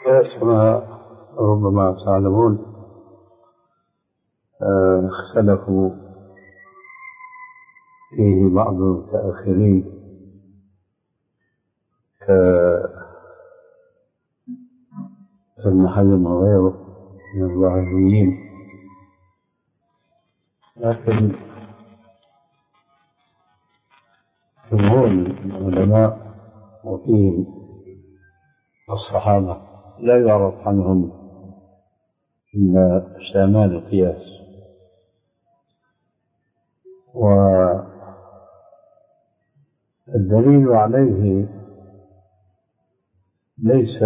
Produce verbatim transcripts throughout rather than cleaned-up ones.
القياس كما ربما تعلمون اختلفوا فيه بعض المتأخرين كابن حزم وغيره من الظاهريين، لكن جمهور العلماء وفيهم الصحابة لا يعرف عنهم إلا استعمال القياس، والدليل عليه ليس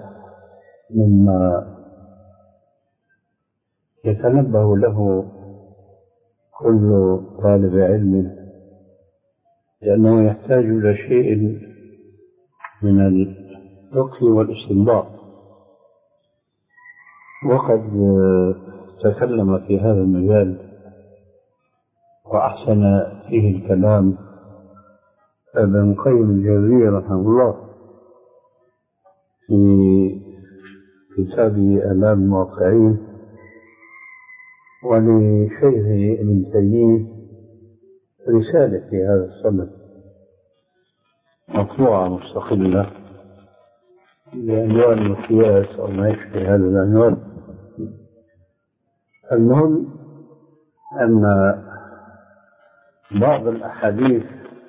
مما يتنبه له كل طالب علم، لأنه يحتاج إلى شيء من الفقه والاستنباط، وقد تكلم في هذا المجال وأحسن فيه الكلام ابن قيم الجوزية رحمه الله في كتابه آلام الموقعين، ولشيخه ابن تيمية رسالة في هذا الصدد مطبوعة مستقلة بعنوان القياس أو ما يشبه هذا العنوان. المهم أن بعض الأحاديث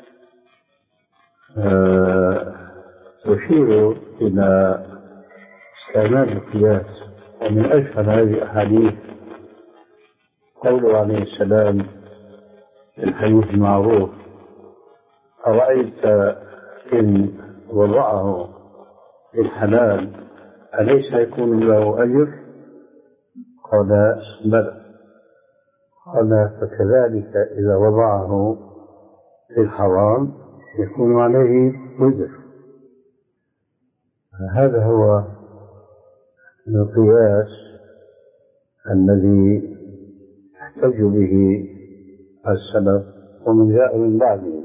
تشير إلى استعمال القياس، ومن أشهر هذه الأحاديث قوله عليه السلام في الحديث المعروف: أرأيت إن وضعه في الحلال أليس يكون له أجر؟ قال بلى. قال فكذلك إذا وضعه في الحرام يكون عليه وزر. هذا هو القياس الذي احتج به السلف ومن جاء من بعدهم.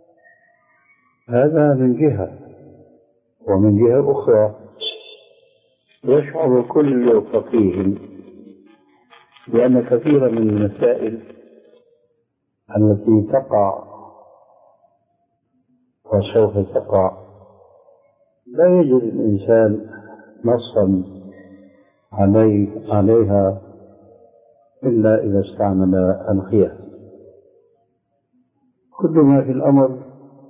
هذا من جهة، ومن جهة أخرى يشعر كل فقيه بأن كثيرا من المسائل التي تقع وسوف تقع لا يجد الإنسان نصا علي عليها إلا إذا استعمل القياس. كل ما في الأمر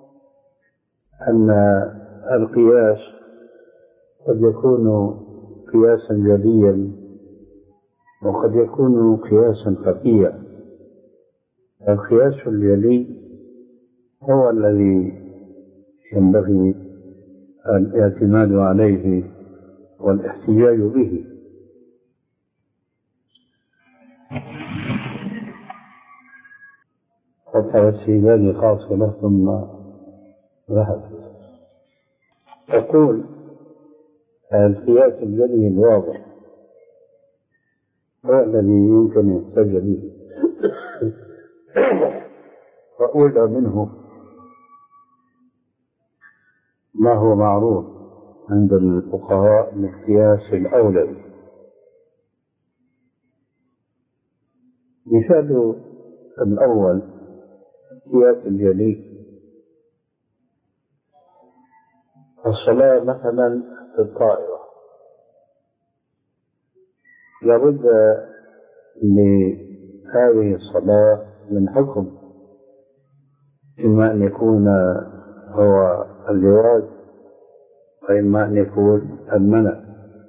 أن القياس قد يكون قياسا جليا وقد يكون قياسا خفيا. القياس الجلي هو الذي ينبغي الاعتماد عليه والاحتجاج به. فترت في ذلك خاصة ثم ذهب. أقول القياس الجلي الواضح هو الذي يمكن يحتج به، وأولى منه ما هو معروف عند الفقهاء من القياس الأولوي. مثال الأول القياس الجلي: الصلاة مثلا في الطائرة، لابد لهذه الصلاة من حكم، إما أن يكون هو الجواز وإما أن يكون المنع.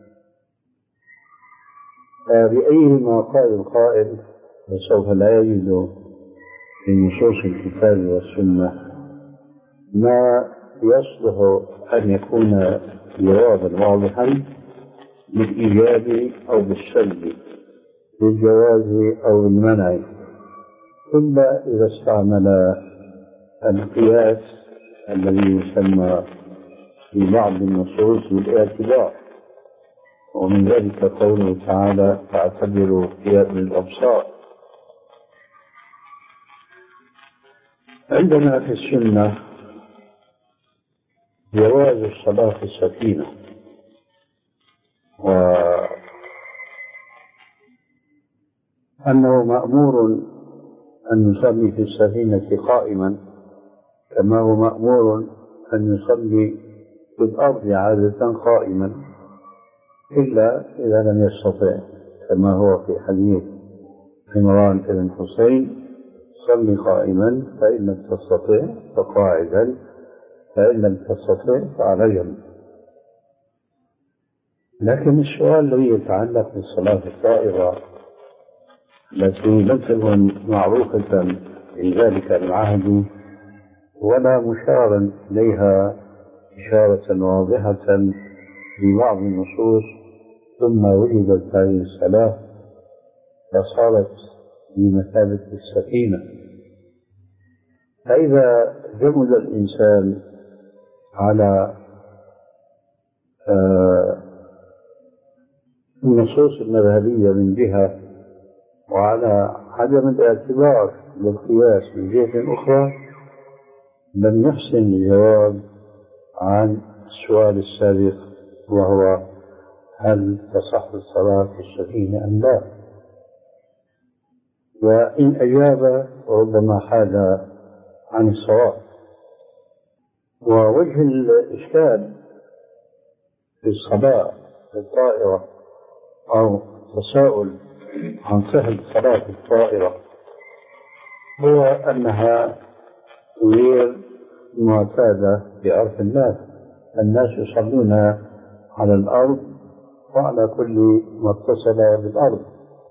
فبأيهما قال القائل وسوف لا يجد في نصوص الكتاب والسنة ما يصلح أن يكون جوابا واضحا بالإيجاب أو بالسلب، بالجواز أو بالمنع، إلا إذا استعمل القياس الذي يسمى في بعض النصوص بالاعتبار، ومن ذلك قوله تعالى: فاعتبروا قياس الأبصار. عندنا في السنة جواز الصلاة في السفينة، أنه مأمور أن يصلي في السفينة قائما، كما هو مأمور أن يصلي في الأرض عادة قائما، إلا إذا لم يستطع، كما هو في حديث عمران بن حسين: صلي قائما فإن لم تستطع فقاعدا، فإن لم تستطع فعلى جنب. لكن السؤال الذي يتعلق بالصلاة الطائرة التي لم تكن معروفة في ذلك العهد ولا مشارا إليها إشارة واضحة في بعض النصوص، ثم وجدت هذه الصلاة فصارت بمثابة السفينة. فإذا جمد الإنسان على النصوص المذهبية من جهة، وعلى عدم الاعتبار بالقياس من جهة أخرى، لم يحسن الجواب عن السؤال السابق، وهو: هل تصح الصلاة في السفينة أم لا؟ وإن أجاب ربما حاد عن الصواب. ووجه الإشكال في الصلاة في الطائرة، أو تساؤل عن صحة صلاة الطائرة، هو أنها غير معتادة بعرف الناس. الناس يصلون على الأرض وعلى كل ما اتصل بالأرض.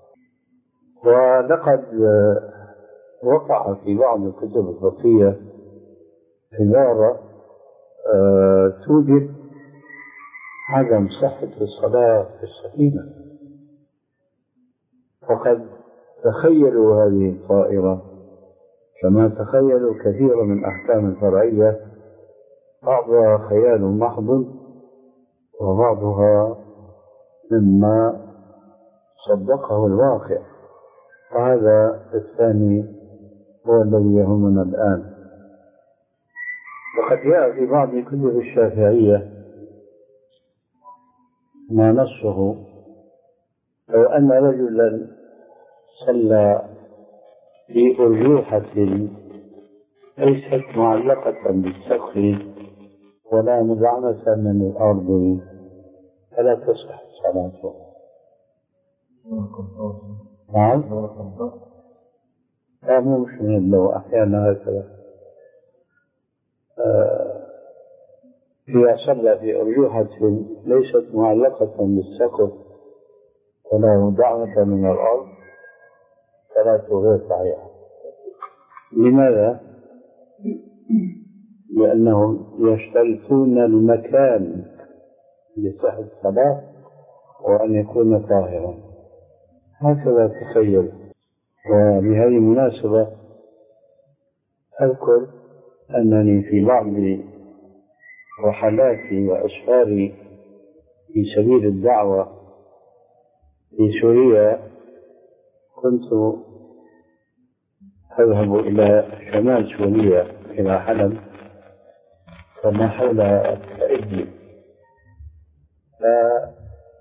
ولقد وقع في بعض الكتب الفقهية عبارة توجد عدم صحة الصلاة في السفينة، وقد تخيلوا هذه الطائرة كما تخيلوا كثير من الأحكام الفرعية، بعضها خيال محض وبعضها مما صدقه الواقع. وهذا الثاني هو الذي يهمنا الآن. وقد جاء في بعض كتب الشافعية ما نصه: لو أن رجلا صلى في أرجوحة ليست معلقة بالسقف ولا مدعمة من الأرض فلا تصح صلاته. نعم، لا مو مش من اللو، أحيانا هكذا. إذا صلى في أرجوحة ليست معلقة بالسقف ولا مدعمة من الأرض صلاته غير صحيحة. لماذا؟ لأنهم يشترطون المكان لصحة الصلاة وأن يكون طاهرا، هكذا تخيل. وبهذه المناسبة أذكر أنني في بعض رحلاتي وأسفاري في سبيل الدعوة في سوريا كنت أذهب إلى شمال سوريا إلى حلب وما حولها إدلب،